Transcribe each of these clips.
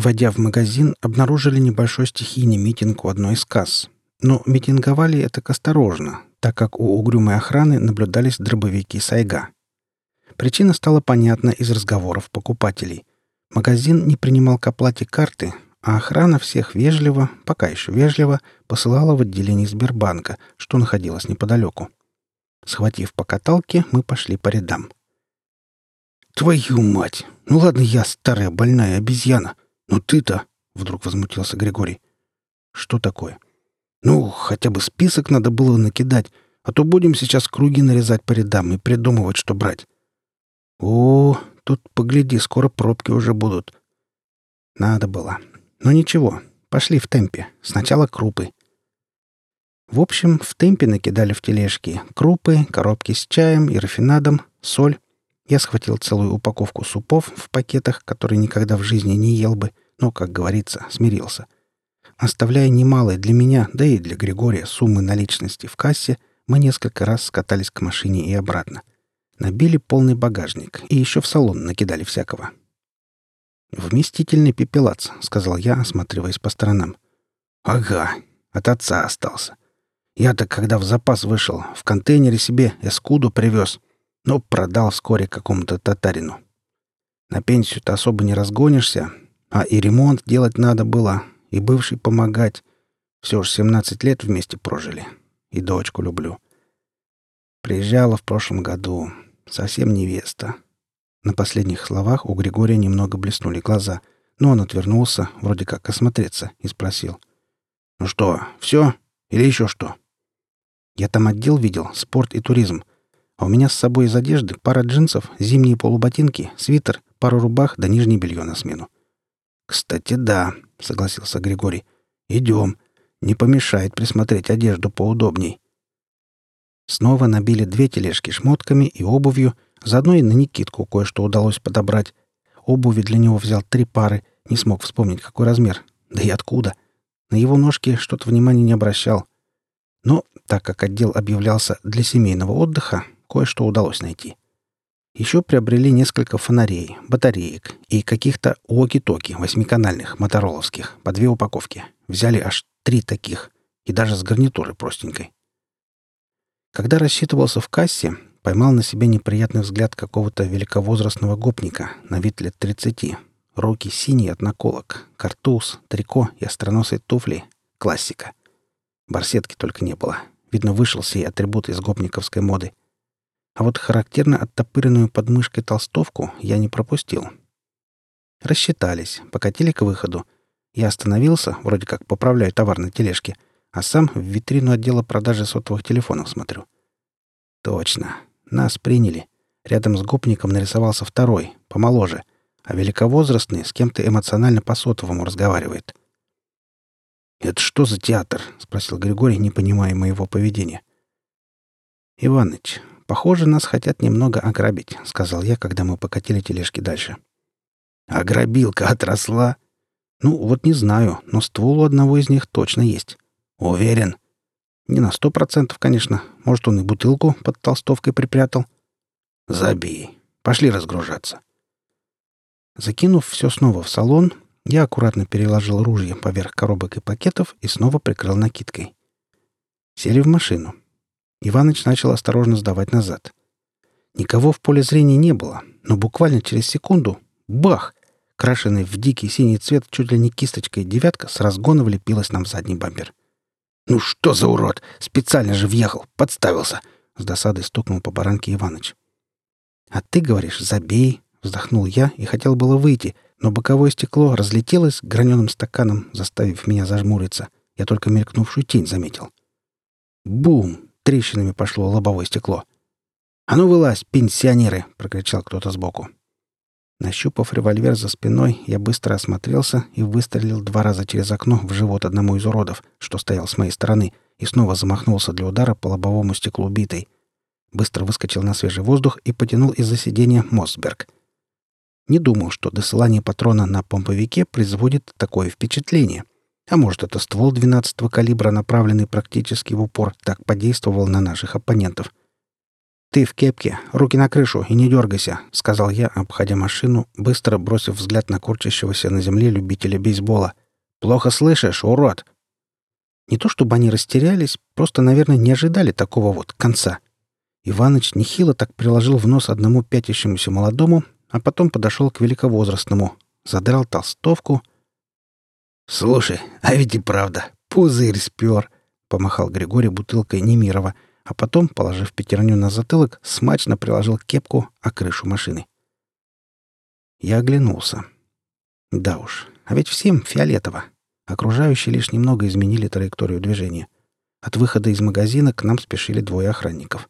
Войдя в магазин, обнаружили небольшой стихийный митинг у одной из касс. Но митинговали это осторожно, так как у угрюмой охраны наблюдались дробовики Сайга. Причина стала понятна из разговоров покупателей. Магазин не принимал к оплате карты, а охрана всех вежливо, пока еще вежливо, посылала в отделение Сбербанка, что находилось неподалеку. Схватив по каталке, мы пошли по рядам. «Твою мать! Ну ладно, я старая больная обезьяна, но ты-то...» — вдруг возмутился Григорий. «Что такое?» «Ну, хотя бы список надо было накидать, а то будем сейчас круги нарезать по рядам и придумывать, что брать». «О, тут, погляди, скоро пробки уже будут». Надо было. Но ничего, пошли в темпе. Сначала крупы. В общем, в темпе накидали в тележки крупы, коробки с чаем и рафинадом, соль. Я схватил целую упаковку супов в пакетах, которые никогда в жизни не ел бы, но, как говорится, смирился. Оставляя немалые для меня, да и для Григория суммы наличности в кассе, мы несколько раз скатались к машине и обратно. Набили полный багажник и еще в салон накидали всякого. «Вместительный пепелац», — сказал я, осматриваясь по сторонам. «Ага, от отца остался. Я-то, когда в запас вышел, в контейнере себе эскуду привез, но продал вскоре какому-то татарину. На пенсию-то особо не разгонишься, а и ремонт делать надо было, и бывший помогать. Все ж 17 лет вместе прожили. И дочку люблю. Приезжала в прошлом году. Совсем невеста». На последних словах у Григория немного блеснули глаза, но он отвернулся, вроде как осмотреться, и спросил. «Ну что, все? Или еще что?» «Я там отдел видел, спорт и туризм. А у меня с собой из одежды пара джинсов, зимние полуботинки, свитер, пару рубах да нижнее белье на смену». «Кстати, да», — согласился Григорий. «Идем. Не помешает присмотреть одежду поудобней». Снова набили 2 тележки шмотками и обувью, заодно и на Никитку кое-что удалось подобрать. Обуви для него взял 3 пары, не смог вспомнить, какой размер. Да и откуда. На его ножки что-то внимания не обращал. Но, так как отдел объявлялся для семейного отдыха, кое-что удалось найти. Еще приобрели несколько фонарей, батареек и каких-то уоки-токи 8-канальных, мотороловских, по 2 упаковки. Взяли аж 3 таких, и даже с гарнитурой простенькой. Когда рассчитывался в кассе, поймал на себе неприятный взгляд какого-то великовозрастного гопника, на вид лет 30. Руки синие от наколок, картуз, трико и остроносые туфли. Классика. Барсетки только не было. Видно, вышел сей атрибут из гопниковской моды. А вот характерно оттопыренную подмышкой толстовку я не пропустил. Рассчитались, покатили к выходу. Я остановился, вроде как поправляю товар на тележке, а сам в витрину отдела продажи сотовых телефонов смотрю. Точно. Нас приняли. Рядом с гопником нарисовался второй, помоложе, а великовозрастный с кем-то эмоционально по сотовому разговаривает. «Это что за театр?» — спросил Григорий, не понимая моего поведения. «Иваныч, похоже, нас хотят немного ограбить», — сказал я, когда мы покатили тележки дальше. «Ограбилка отросла?» «Ну, вот не знаю, но ствол у одного из них точно есть». «Уверен?» «Не на 100%, конечно. Может, он и бутылку под толстовкой припрятал». «Забей. Пошли разгружаться». Закинув все снова в салон, я аккуратно переложил ружье поверх коробок и пакетов и снова прикрыл накидкой. Сели в машину. Иваныч начал осторожно сдавать назад. Никого в поле зрения не было, но буквально через секунду — бах! Крашеный в дикий синий цвет чуть ли не кисточкой девятка с разгона влепилась нам в задний бампер. «Ну что за урод! Специально же въехал! Подставился!» — с досадой стукнул по баранке Иваныч. «А ты говоришь, забей!» — вздохнул я и хотел было выйти, но боковое стекло разлетелось граненым стаканом, заставив меня зажмуриться. Я только мелькнувшую тень заметил. Бум! Трещинами пошло лобовое стекло. «А ну вылазь, пенсионеры!» — прокричал кто-то сбоку. Нащупав револьвер за спиной, я быстро осмотрелся и выстрелил 2 раза через окно в живот одному из уродов, что стоял с моей стороны, и снова замахнулся для удара по лобовому стеклу битой. Быстро выскочил на свежий воздух и потянул из-за сиденья Мосберг. Не думал, что досылание патрона на помповике производит такое впечатление. А может, это ствол 12-го калибра, направленный практически в упор, так подействовал на наших оппонентов. «Ты в кепке, руки на крышу и не дергайся», — сказал я, обходя машину, быстро бросив взгляд на корчащегося на земле любителя бейсбола. «Плохо слышишь, урод?» Не то чтобы они растерялись, просто, наверное, не ожидали такого вот конца. Иваныч нехило так приложил в нос одному пятящемуся молодому, а потом подошел к великовозрастному, задрал толстовку. «Слушай, а ведь и правда, пузырь спер!» — помахал Григорий бутылкой Немирова, а потом, положив пятерню на затылок, смачно приложил кепку о крышу машины. Я оглянулся. Да уж, а ведь всем фиолетово. Окружающие лишь немного изменили траекторию движения. От выхода из магазина к нам спешили двое охранников.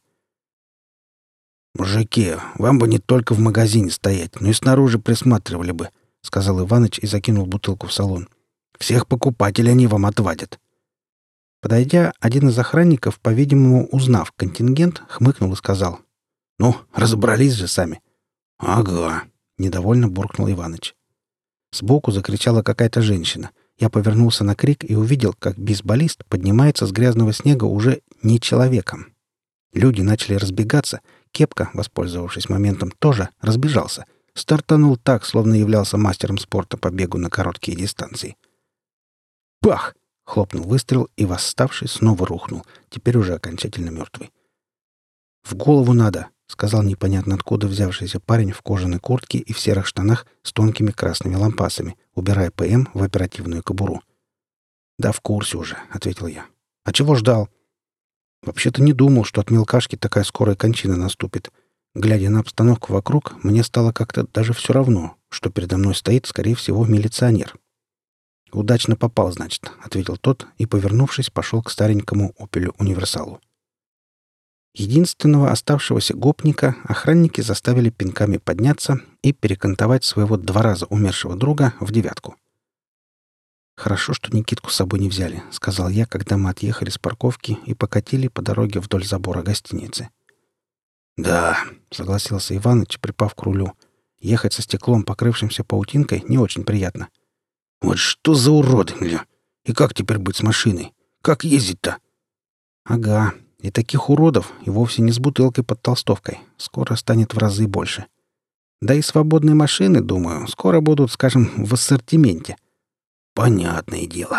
«Мужики, вам бы не только в магазине стоять, но и снаружи присматривали бы», — сказал Иваныч и закинул бутылку в салон. «Всех покупателей они вам отвадят». Подойдя, один из охранников, по-видимому, узнав контингент, хмыкнул и сказал: «Ну, разобрались же сами». «Ага», — недовольно буркнул Иваныч. Сбоку закричала какая-то женщина. Я повернулся на крик и увидел, как бейсболист поднимается с грязного снега уже не человеком. Люди начали разбегаться. Кепка, воспользовавшись моментом, тоже разбежался. Стартанул так, словно являлся мастером спорта по бегу на короткие дистанции. «Бах!» — хлопнул выстрел, и восставший снова рухнул, теперь уже окончательно мертвый. «В голову надо!» — сказал непонятно откуда взявшийся парень в кожаной куртке и в серых штанах с тонкими красными лампасами, убирая ПМ в оперативную кобуру. «Да в курсе уже», — ответил я. «А чего ждал?» Вообще-то не думал, что от мелкашки такая скорая кончина наступит. Глядя на обстановку вокруг, мне стало как-то даже все равно, что передо мной стоит, скорее всего, милиционер. «Удачно попал, значит», — ответил тот и, повернувшись, пошел к старенькому «Опелю Универсалу». Единственного оставшегося гопника охранники заставили пинками подняться и перекантовать своего 2 раза умершего друга в 9. «Хорошо, что Никитку с собой не взяли», — сказал я, когда мы отъехали с парковки и покатили по дороге вдоль забора гостиницы. «Да», — согласился Иваныч, припав к рулю. «Ехать со стеклом, покрывшимся паутинкой, не очень приятно». «Вот что за уроды, бля! И как теперь быть с машиной? Как ездить-то?» «Ага, и таких уродов, и вовсе не с бутылкой под толстовкой, скоро станет в разы больше. Да и свободные машины, думаю, скоро будут, скажем, в ассортименте». «Понятное дело».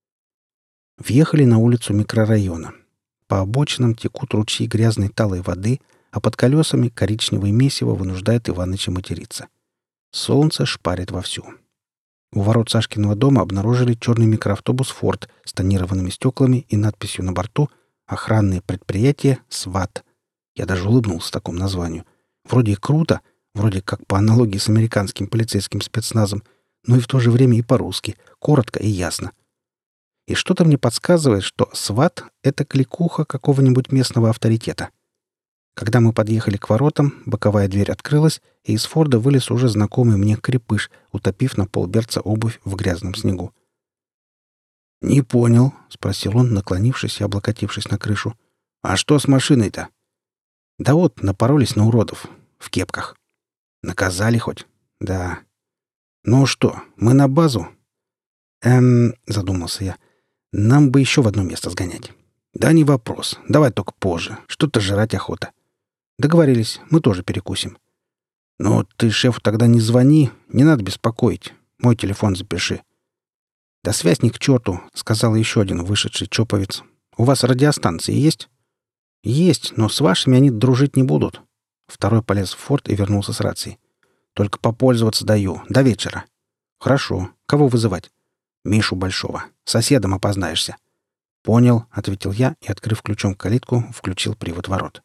Въехали на улицу микрорайона. По обочинам текут ручьи грязной талой воды, а под колесами коричневое месиво вынуждает Иваныча материться. Солнце шпарит вовсю. У ворот Сашкиного дома обнаружили черный микроавтобус «Форд» с тонированными стеклами и надписью на борту «Охранное предприятие СВАТ». Я даже улыбнулся такому названию. Вроде и круто, вроде как по аналогии с американским полицейским спецназом, но и в то же время и по-русски, коротко и ясно. И что-то мне подсказывает, что СВАТ — это кликуха какого-нибудь местного авторитета. Когда мы подъехали к воротам, боковая дверь открылась, и из «Форда» вылез уже знакомый мне крепыш, утопив на полберца обувь в грязном снегу. «Не понял», — спросил он, наклонившись и облокотившись на крышу. «А что с машиной-то?» «Да вот, напоролись на уродов. В кепках». «Наказали хоть?» «Да». «Ну что, мы на базу?» Задумался я. «Нам бы еще в одно место сгонять». «Да не вопрос. Давай только позже. Что-то жрать охота». «Договорились. Мы тоже перекусим». «Ну, ты шефу тогда не звони. Не надо беспокоить. Мой телефон запиши». «Да связь ни к черту», — сказал еще один вышедший чоповец. «У вас радиостанции есть?» «Есть, но с вашими они дружить не будут». Второй полез в «Форд» и вернулся с рацией. «Только попользоваться даю. До вечера». «Хорошо. Кого вызывать?» «Мишу Большого. Соседом опознаешься». «Понял», — ответил я и, открыв ключом калитку, включил привод ворот.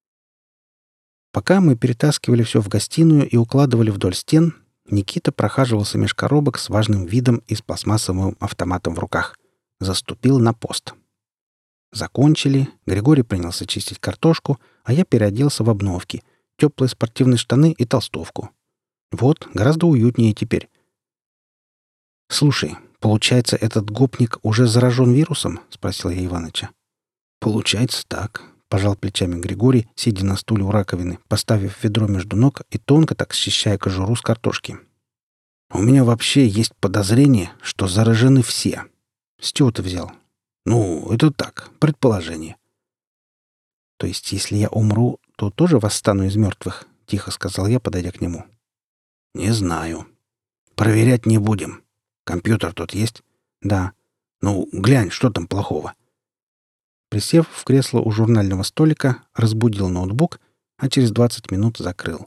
Пока мы перетаскивали все в гостиную и укладывали вдоль стен, Никита прохаживался меж коробок с важным видом и с пластмассовым автоматом в руках. Заступил на пост. Закончили, Григорий принялся чистить картошку, а я переоделся в обновки, теплые спортивные штаны и толстовку. Вот, гораздо уютнее теперь. «Слушай, получается, этот гопник уже заражен вирусом?» — спросил я Иваныча. «Получается так», — пожал плечами Григорий, сидя на стуле у раковины, поставив ведро между ног и тонко так счищая кожуру с картошки. «У меня вообще есть подозрение, что заражены все». «С чего ты взял?» «Ну, это так, предположение». «То есть, если я умру, что тоже восстану из мертвых?» — тихо сказал я, подойдя к нему. «Не знаю. Проверять не будем. Компьютер тут есть?» «Да». «Ну, глянь, что там плохого?» Присев в кресло у журнального столика, разбудил ноутбук, а через 20 минут закрыл.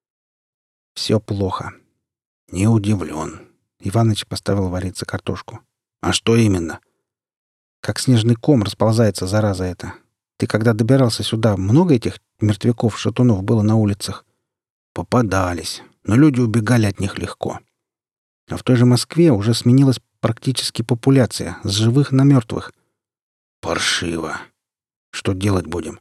«Все плохо». «Не удивлен». Иваныч поставил вариться картошку. «А что именно?» «Как снежный ком расползается, зараза эта. Ты когда добирался сюда, много этих мертвяков-шатунов было на улицах?» «Попадались, но люди убегали от них легко. А в той же Москве уже сменилась практически популяция с живых на мертвых. Паршиво. Что делать будем?»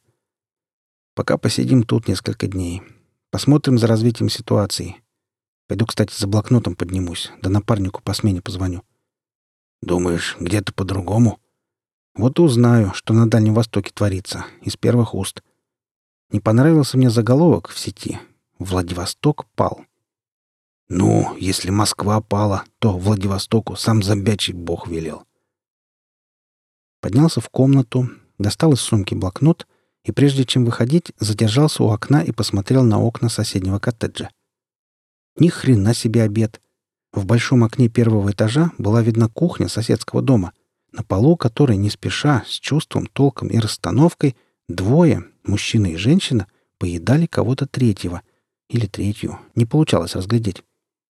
«Пока посидим тут несколько дней. Посмотрим за развитием ситуации. Пойду, кстати, за блокнотом поднимусь, да напарнику по смене позвоню». «Думаешь, где-то по-другому?» «Вот и узнаю, что на Дальнем Востоке творится, из первых уст. Не понравился мне заголовок в сети. Владивосток пал». «Ну, если Москва пала, то Владивостоку сам зомбячий бог велел». Поднялся в комнату, достал из сумки блокнот и, прежде чем выходить, задержался у окна и посмотрел на окна соседнего коттеджа. Ни хрена себе обед! В большом окне первого этажа была видна кухня соседского дома, на полу которой не спеша, с чувством, толком и расстановкой, двое, мужчина и женщина, поедали кого-то третьего. Или третью. Не получалось разглядеть.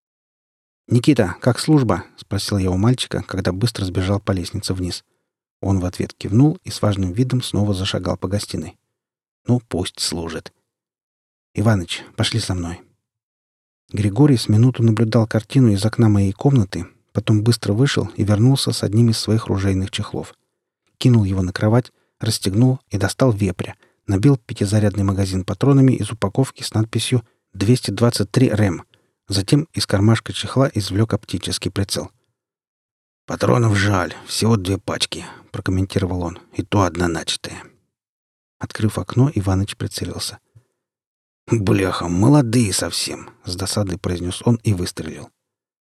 «Никита, как служба?» — спросил я у мальчика, когда быстро сбежал по лестнице вниз. Он в ответ кивнул и с важным видом снова зашагал по гостиной. «Ну, пусть служит». «Иваныч, пошли со мной». Григорий с минуту наблюдал картину из окна моей комнаты, потом быстро вышел и вернулся с одним из своих ружейных чехлов. Кинул его на кровать, расстегнул и достал вепря, набил пятизарядный магазин патронами из упаковки с надписью «223 РЭМ». Затем из кармашка чехла извлек оптический прицел. «Патронов жаль, всего 2 пачки», — прокомментировал он, — «и то одна начатая». Открыв окно, Иваныч прицелился. «Бляха, молодые совсем!» — с досадой произнес он и выстрелил.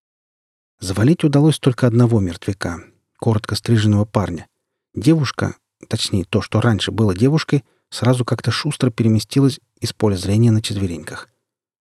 Завалить удалось только одного мертвяка, коротко стриженного парня. Девушка, точнее, то, что раньше было девушкой, сразу как-то шустро переместилась из поля зрения на четвереньках.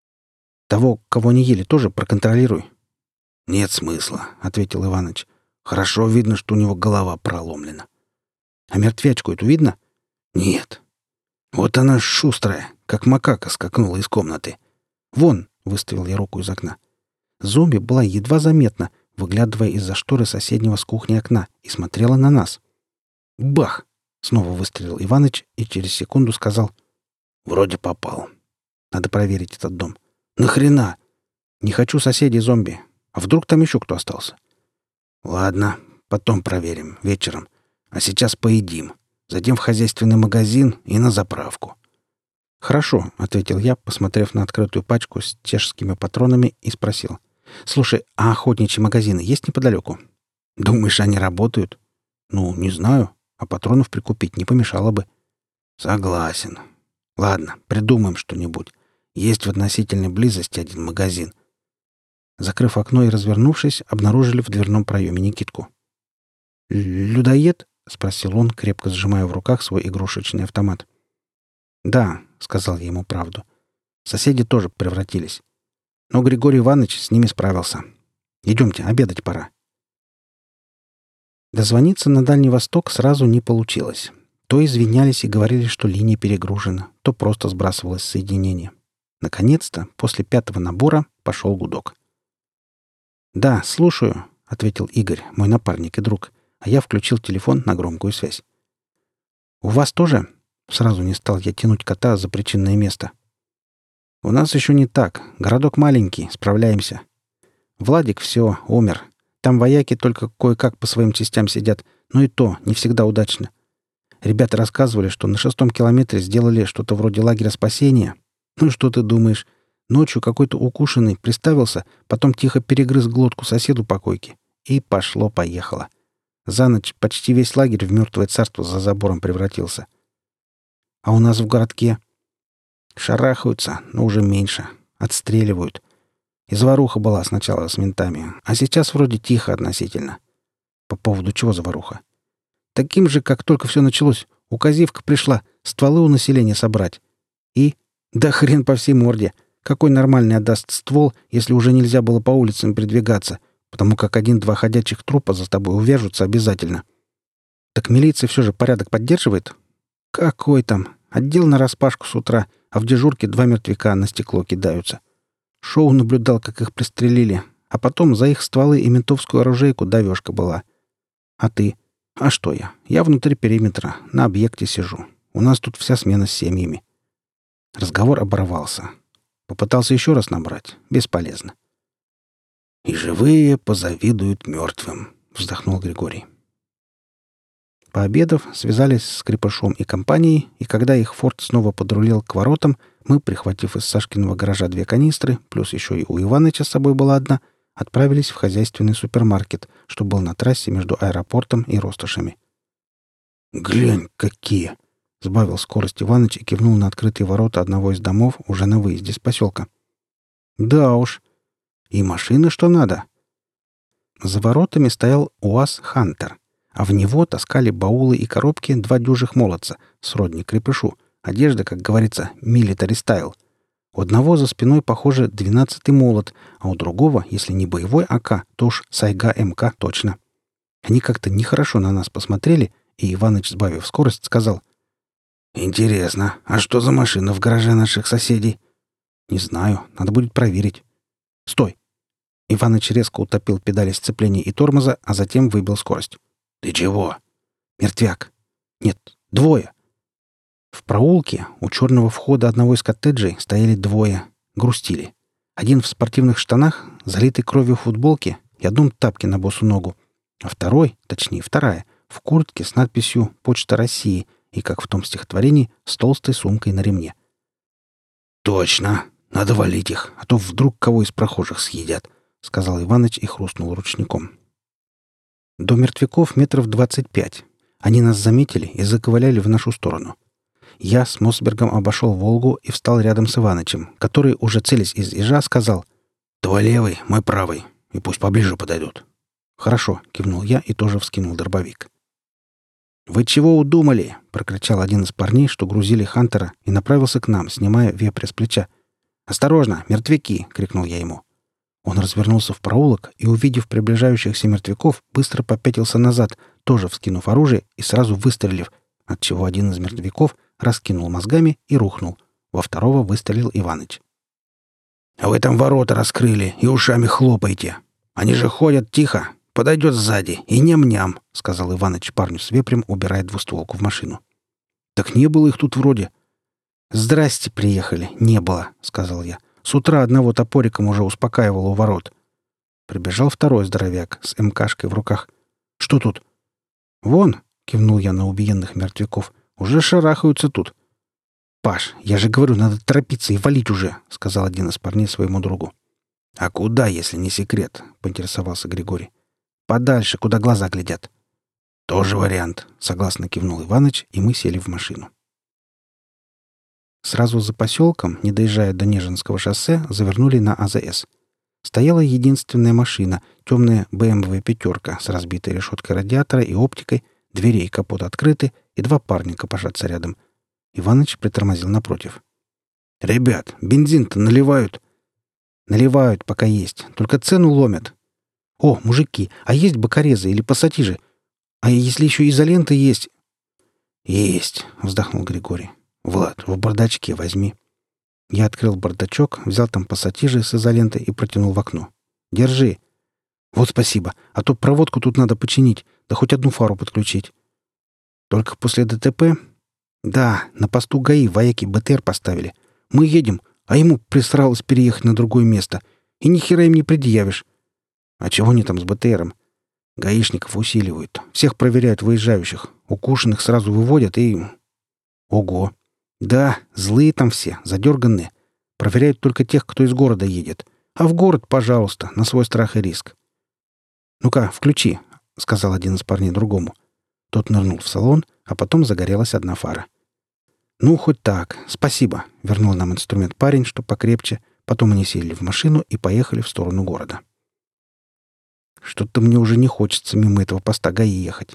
«Того, кого не ели, тоже проконтролируй». «Нет смысла», — ответил Иваныч. «Хорошо видно, что у него голова проломлена». «А мертвячку эту видно?» «Нет». «Вот она шустрая, как макака скакнула из комнаты». «Вон!» — выставил я руку из окна. Зомби была едва заметна, выглядывая из-за шторы соседнего с кухни окна, и смотрела на нас. «Бах!» — снова выстрелил Иваныч и через секунду сказал: «Вроде попал. Надо проверить этот дом». «Нахрена?» «Не хочу соседей зомби. А вдруг там еще кто остался?» «Ладно, потом проверим, вечером. А сейчас поедим. Затем в хозяйственный магазин и на заправку». «Хорошо», — ответил я, посмотрев на открытую пачку с чешскими патронами, и спросил: «Слушай, а охотничьи магазины есть неподалеку?» «Думаешь, они работают?» «Ну, не знаю. А патронов прикупить не помешало бы». «Согласен. Ладно, придумаем что-нибудь. Есть в относительной близости один магазин». Закрыв окно и развернувшись, обнаружили в дверном проеме Никитку. «Людоед?» — спросил он, крепко сжимая в руках свой игрушечный автомат. «Да», — сказал я ему правду. «Соседи тоже превратились. Но Григорий Иванович с ними справился. Идемте, обедать пора». Дозвониться на Дальний Восток сразу не получилось. То извинялись и говорили, что линия перегружена, то просто сбрасывалось соединение. Наконец-то, после 5-го набора, пошел гудок. «Да, слушаю», — ответил Игорь, мой напарник и друг, а я включил телефон на громкую связь. «У вас тоже?» — сразу не стал я тянуть кота за причинное место. «У нас еще не так. Городок маленький, справляемся. Владик все, умер. Там вояки только кое-как по своим частям сидят, но и то не всегда удачно. Ребята рассказывали, что на 6-м километре сделали что-то вроде лагеря спасения. Ну и что ты думаешь? Ночью какой-то укушенный приставился, потом тихо перегрыз глотку соседу по койке. И пошло-поехало. За ночь почти весь лагерь в мертвое царство за забором превратился. А у нас в городке шарахаются, но уже меньше. Отстреливают. И заваруха была сначала с ментами, а сейчас вроде тихо относительно. По поводу чего заваруха? Таким же, как только все началось. Указивка пришла стволы у населения собрать. И Да хрен по всей морде. Какой нормальный отдаст ствол, если уже нельзя было по улицам передвигаться, потому как один-два ходячих трупа за тобой увяжутся обязательно. Так милиция все же порядок поддерживает? Какой там? Отдел нараспашку с утра, а в дежурке 2 мертвяка на стекло кидаются. Шоу наблюдал, как их пристрелили, а потом за их стволы и ментовскую оружейку давешка была. А ты? А что я? Я внутри периметра, на объекте сижу. У нас тут вся смена с семьями. Разговор оборвался. Попытался еще раз набрать. Бесполезно. «И живые позавидуют мертвым», — вздохнул Григорий. Пообедав, связались с Крепышом и компанией, и когда их форт снова подрулил к воротам, мы, прихватив из Сашкиного гаража 2 канистры, плюс еще и у Иваныча с собой была одна, отправились в хозяйственный супермаркет, что был на трассе между аэропортом и Ростошами. «Глянь, какие!» — сбавил скорость Иваныч и кивнул на открытые ворота одного из домов уже на выезде с поселка. «Да уж. И машины что надо». За воротами стоял УАЗ «Хантер», а в него таскали баулы и коробки 2 дюжих молодца, сродни Крепышу. Одежда, как говорится, милитари стайл. У одного за спиной, похоже, 12-й молот, а у другого, если не боевой АК, то уж Сайга МК точно. Они как-то нехорошо на нас посмотрели, и Иваныч, сбавив скорость, сказал: «Интересно, а что за машина в гараже наших соседей?» «Не знаю, надо будет проверить». «Стой!» Иваныч резко утопил педали сцепления и тормоза, а затем выбил скорость. «Ты чего?» «Мертвяк». «Нет, 2. В проулке у черного входа одного из коттеджей стояли 2. Грустили. Один в спортивных штанах, залитой кровью футболке и одном тапке на босу ногу, а второй, точнее, 2, в куртке с надписью «Почта России» и, как в том стихотворении, с толстой сумкой на ремне. «Точно! Надо валить их, а то вдруг кого из прохожих съедят», — сказал Иваныч и хрустнул ручником. До мертвяков 25 метров. Они нас заметили и заковыляли в нашу сторону. Я с Мосбергом обошел «Волгу» и встал рядом с Иванычем, который, уже целясь из ежа, сказал: «Твой левый, мой правый, и пусть поближе подойдут». «Хорошо», — кивнул я и тоже вскинул дробовик. «Вы чего удумали?» — прокричал один из парней, что грузили Хантера, и направился к нам, снимая вепря с плеча. «Осторожно, мертвяки!» — крикнул я ему. Он развернулся в проулок и, увидев приближающихся мертвяков, быстро попятился назад, тоже вскинув оружие и сразу выстрелив, отчего один из мертвяков раскинул мозгами и рухнул. Во второго выстрелил Иваныч. «А вы там ворота раскрыли и ушами хлопаете. Они же ходят тихо. Подойдет сзади и ням-ням», — сказал Иваныч парню с вепрем, убирая двустволку в машину. «Так не было их тут вроде». «Здрасте, приехали. Не было», — сказал я. «С утра одного топориком уже успокаивал у ворот». Прибежал второй здоровяк с МКшкой в руках. «Что тут?» «Вон», — кивнул я на убиенных мертвяков, — «уже шарахаются тут». «Паш, я же говорю, надо торопиться и валить уже», — сказал один из парней своему другу. «А куда, если не секрет?» — поинтересовался Григорий. «Подальше, куда глаза глядят». «Тоже вариант», — согласно кивнул Иваныч, и мы сели в машину. Сразу за поселком, не доезжая до Нежинского шоссе, завернули на АЗС. Стояла единственная машина, темная BMW «Пятерка» с разбитой решеткой радиатора и оптикой, двери и капот открыты, и 2 парня копошатся рядом. Иваныч притормозил напротив. «Ребят, бензин-то наливают?» «Наливают, пока есть. Только цену ломят». «О, мужики, а есть бокорезы или пассатижи? А если еще изолента есть?» «Есть», — вздохнул Григорий. «Влад, в бардачке возьми». Я открыл бардачок, взял там пассатижи с изолентой и протянул в окно. «Держи». «Вот спасибо. А то проводку тут надо починить, да хоть одну фару подключить». «Только после ДТП?» «Да, на посту ГАИ вояки БТР поставили. Мы едем, а ему присралось переехать на другое место. И ни хера им не предъявишь». «А чего они там с БТРом?» «Гаишников усиливают. Всех проверяют выезжающих. Укушенных сразу выводят и...» «Ого! Да, злые там все, задерганные. Проверяют только тех, кто из города едет. А в город, пожалуйста, на свой страх и риск». «Ну-ка, включи», — сказал один из парней другому. Тот нырнул в салон, а потом загорелась одна фара. «Ну, хоть так. Спасибо», — вернул нам инструмент парень, что покрепче. Потом они сели в машину и поехали в сторону города. «Что-то мне уже не хочется мимо этого поста ГАИ ехать».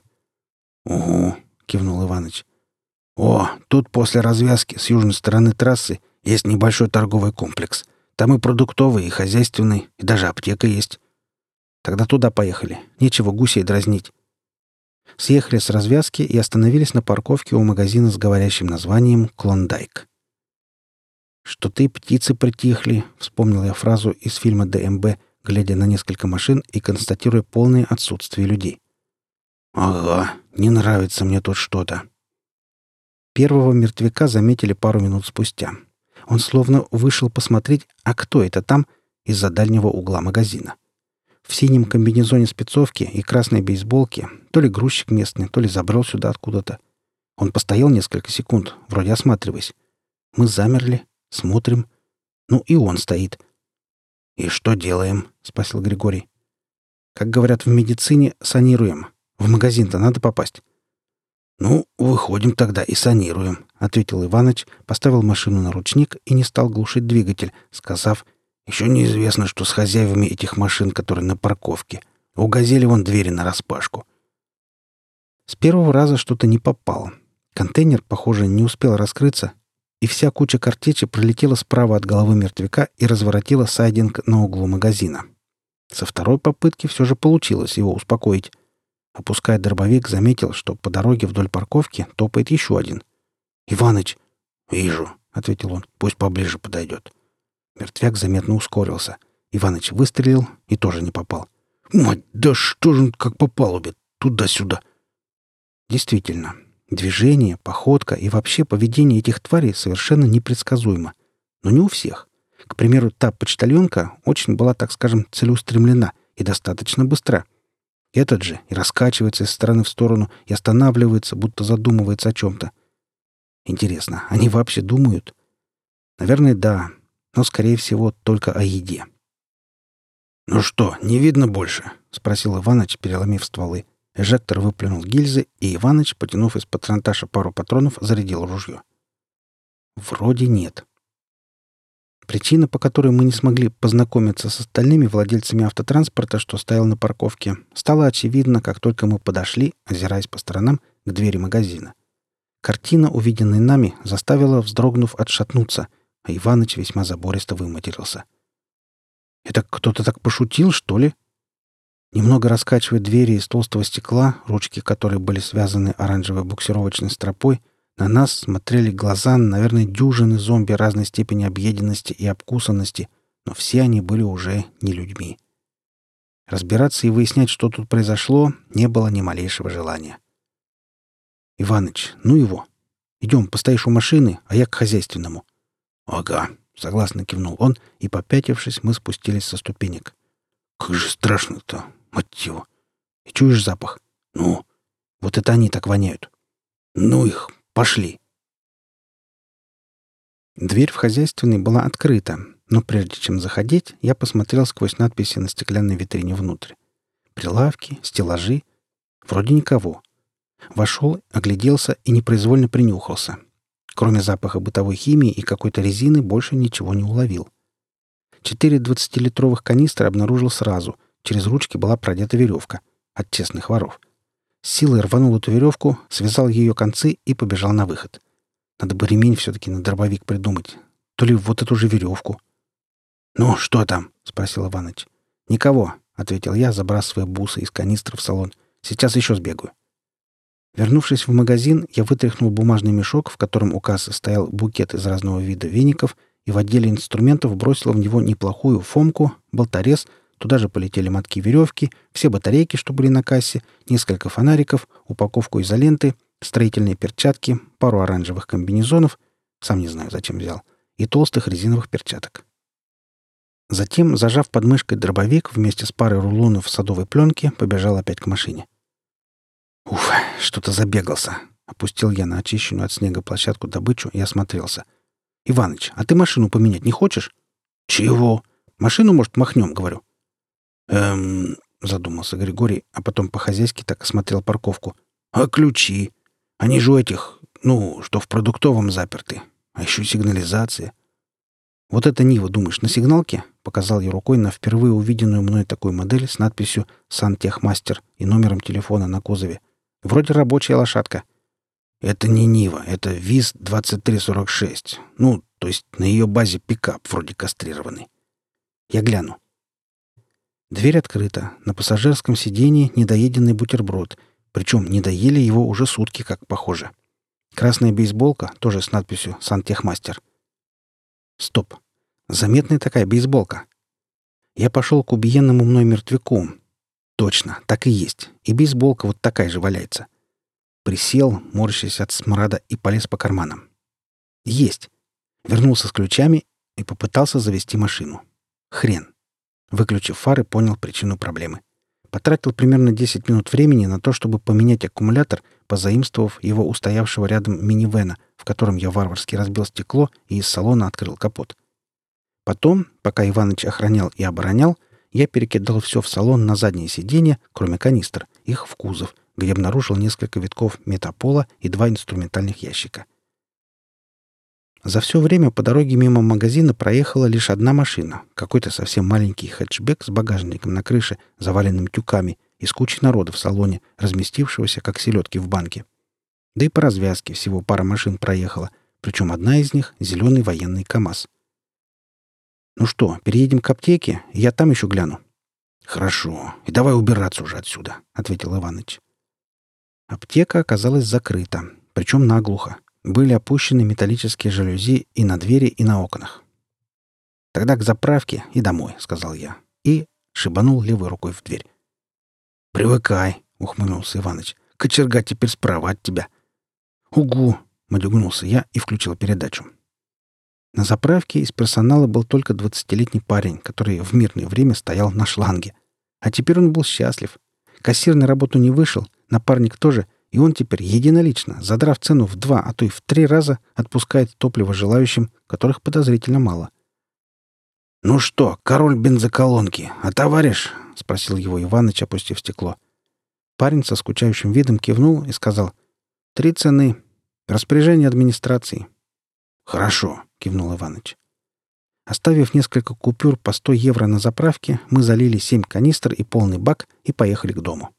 «Угу», — кивнул Иваныч. «О, тут после развязки с южной стороны трассы Есть небольшой торговый комплекс. Там и продуктовый, и хозяйственный, и даже аптека есть. Тогда туда поехали. Нечего гусей дразнить. Съехали с развязки и остановились на парковке у магазина с говорящим названием «Клондайк». «Что-то и птицы притихли», — вспомнил я фразу из фильма ДМБ, глядя на несколько машин и констатируя полное отсутствие людей. «Ага, не нравится мне тут что-то». Первого мертвяка заметили пару минут спустя. Он словно вышел посмотреть, а кто это там, из-за дальнего угла магазина. В синем комбинезоне спецовки и красной бейсболке, то ли грузчик местный, то ли забрел сюда откуда-то. Он постоял несколько секунд, вроде осматриваясь. Мы замерли, смотрим. Ну и он стоит. «И что делаем?» — спросил Григорий. «Как говорят в медицине, санируем. В магазин-то надо попасть». «Ну, выходим тогда и санируем», — ответил Иваныч, поставил машину на ручник и не стал глушить двигатель, сказав: «Еще неизвестно, что с хозяевами этих машин, которые на парковке. У «Газели» вон двери нараспашку». С первого раза что-то не попало. Контейнер, похоже, не успел раскрыться, и вся куча картечи пролетела справа от головы мертвяка и разворотила сайдинг на углу магазина. Со второй попытки все же получилось его успокоить. Опуская дробовик, заметил, что по дороге вдоль парковки топает еще один. «Иваныч!» «Вижу», — ответил он. «Пусть поближе подойдет». Мертвяк заметно ускорился. Иваныч выстрелил и тоже не попал. «Мать, да что же он как по палубе? Туда-сюда!» Действительно, движение, походка и вообще поведение этих тварей совершенно непредсказуемо. Но не у всех. К примеру, та почтальонка очень была, так скажем, целеустремлена и достаточно быстра. Этот же и раскачивается из стороны в сторону, и останавливается, будто задумывается о чем-то. Интересно, они вообще думают? Наверное, да, но, скорее всего, только о еде. «Ну что, не видно больше?» — спросил Иваныч, переломив стволы. Эжектор выплюнул гильзы, и Иваныч, потянув из патронташа пару патронов, зарядил ружье. «Вроде нет». Причина, по которой мы не смогли познакомиться с остальными владельцами автотранспорта, что стоял на парковке, стала очевидна, как только мы подошли, озираясь по сторонам, к двери магазина. Картина, увиденная нами, заставила, вздрогнув, отшатнуться, а Иваныч весьма забористо выматерился. «Это кто-то так пошутил, что ли?» Немного раскачивая двери из толстого стекла, ручки которой были связаны оранжевой буксировочной стропой, на нас смотрели глаза, наверное, дюжины зомби разной степени объеденности и обкусанности, но все они были уже не людьми. Разбираться и выяснять, что тут произошло, не было ни малейшего желания. «Иваныч, ну его! Идем, постоишь у машины, а я к хозяйственному». «Ага», — согласно кивнул он, и, попятившись, мы спустились со ступенек. «Как же страшно-то, мать его! И чуешь запах? Ну, вот это они так воняют! Ну их! Пошли!» Дверь в хозяйственный была открыта, но прежде чем заходить, я посмотрел сквозь надписи на стеклянной витрине внутрь. Прилавки, стеллажи. Вроде никого. Вошел, огляделся и непроизвольно принюхался. Кроме запаха бытовой химии и какой-то резины, больше ничего не уловил. 4 20-литровых канистры обнаружил сразу. Через ручки была продета веревка. От честных воров. С силой рванул эту веревку, связал ее концы и побежал на выход. Надо бы ремень все-таки на дробовик придумать. То ли вот эту же веревку. «Ну, что там?» — спросил Иваныч. «Никого», — ответил я, забрасывая бусы из канистры в салон. «Сейчас еще сбегаю». Вернувшись в магазин, я вытряхнул бумажный мешок, в котором у кассы стоял букет из разного вида веников, и в отделе инструментов бросил в него неплохую фомку, болторез. Туда же полетели мотки веревки, все батарейки, что были на кассе, несколько фонариков, упаковку изоленты, строительные перчатки, пару оранжевых комбинезонов, сам не знаю, зачем взял, и толстых резиновых перчаток. Затем, зажав под мышкой дробовик вместе с парой рулонов садовой пленки, побежал опять к машине. «Уф, что-то забегался», — опустил я на очищенную от снега площадку добычу и осмотрелся. «Иваныч, а ты машину поменять не хочешь?» «Чего?» «Машину, может, махнем», — говорю. Задумался Григорий, а потом по-хозяйски так осмотрел парковку. «А ключи? Они же у этих, что в продуктовом заперты. А еще сигнализация». «Вот это Нива, думаешь, на сигналке?» — показал я рукой на впервые увиденную мной такую модель с надписью «Сантехмастер» и номером телефона на кузове. «Вроде рабочая лошадка». «Это не Нива, это ВИЗ-2346. То есть на ее базе пикап вроде кастрированный. Я гляну. Дверь открыта. На пассажирском сиденье недоеденный бутерброд. Причем не доели его уже сутки, как похоже. Красная бейсболка, тоже с надписью «Сантехмастер». Стоп. Заметная такая бейсболка. Я пошел к убиенному мной мертвяку. Точно, так и есть. И бейсболка вот такая же валяется. Присел, морщась от смрада, и полез по карманам. Есть. Вернулся с ключами и попытался завести машину. Хрен. Выключив фары, понял причину проблемы. Потратил примерно 10 минут времени на то, чтобы поменять аккумулятор, позаимствовав его у стоявшего рядом минивэна, в котором я варварски разбил стекло и из салона открыл капот. Потом, пока Иваныч охранял и оборонял, я перекидал все в салон на заднее сиденье, кроме канистр, их в кузов, где обнаружил несколько витков метапола и 2 инструментальных ящика. За все время по дороге мимо магазина проехала лишь одна машина, какой-то совсем маленький хэтчбэк с багажником на крыше, заваленным тюками, и с кучей народа в салоне, разместившегося как селедки в банке. Да и по развязке всего пара машин проехала, причем одна из них — зеленый военный КАМАЗ. «Ну что, переедем к аптеке, и я там еще гляну». «Хорошо, и давай убираться уже отсюда», — ответил Иваныч. Аптека оказалась закрыта, причем наглухо. Были опущены металлические жалюзи и на двери, и на окнах. «Тогда к заправке и домой», — сказал я. И шибанул левой рукой в дверь. «Привыкай», — ухмыльнулся Иваныч. «Кочерга теперь справа от тебя». «Угу», — мадюгнулся я и включил передачу. На заправке из персонала был только 20-летний парень, который в мирное время стоял на шланге. А теперь он был счастлив. Кассир на работу не вышел, напарник тоже, и он теперь единолично, задрав цену в 2, а то и в 3 раза, отпускает топливо желающим, которых подозрительно мало. «Ну что, король бензоколонки, а товарищ?» — спросил его Иваныч, опустив стекло. Парень со скучающим видом кивнул и сказал: «3 цены. Распоряжение администрации». «Хорошо», — кивнул Иваныч. Оставив несколько купюр по 100 евро на заправке, мы залили 7 канистр и полный бак и поехали к дому.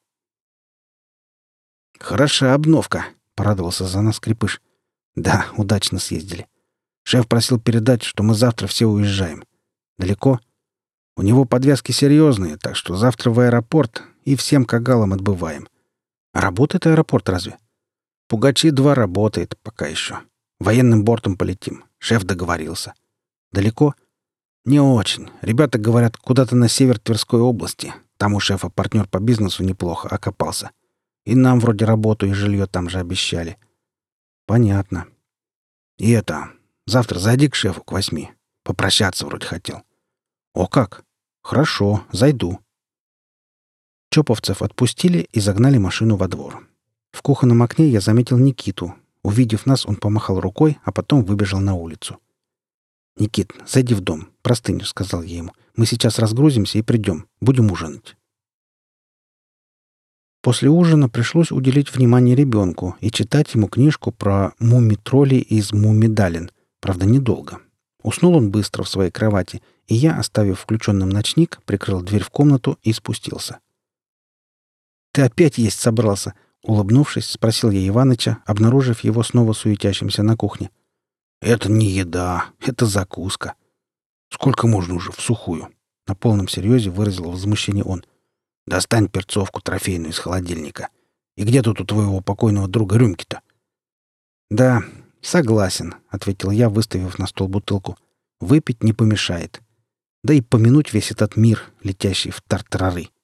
«Хороша обновка», — порадовался за нас Крепыш. «Да, удачно съездили. Шеф просил передать, что мы завтра все уезжаем. Далеко? У него подвязки серьезные, так что завтра в аэропорт и всем кагалам отбываем. А работает аэропорт разве? Пугачи-2 работает пока еще. Военным бортом полетим. Шеф договорился. Далеко? Не очень. Ребята говорят, куда-то на север Тверской области. Там у шефа партнер по бизнесу неплохо окопался. И нам вроде работу и жилье там же обещали». «Понятно. И это... Завтра зайди к шефу к 8. Попрощаться вроде хотел». «О как! Хорошо, зайду». Чоповцев отпустили и загнали машину во двор. В кухонном окне я заметил Никиту. Увидев нас, он помахал рукой, а потом выбежал на улицу. «Никит, зайди в дом. Простыню», — сказал я ему. «Мы сейчас разгрузимся и придем. Будем ужинать». После ужина пришлось уделить внимание ребенку и читать ему книжку про муми-троллей из Мумидалин. Правда, недолго. Уснул он быстро в своей кровати, и я, оставив включенным ночник, прикрыл дверь в комнату и спустился. «Ты опять есть собрался?» — улыбнувшись, спросил я Иваныча, обнаружив его снова суетящимся на кухне. «Это не еда, это закуска. Сколько можно уже в сухую?» — на полном серьезе выразил возмущение он. «Достань перцовку трофейную из холодильника. И где тут у твоего покойного друга рюмки-то?» «Да, согласен», — ответил я, выставив на стол бутылку. «Выпить не помешает. Да и помянуть весь этот мир, летящий в тартарары».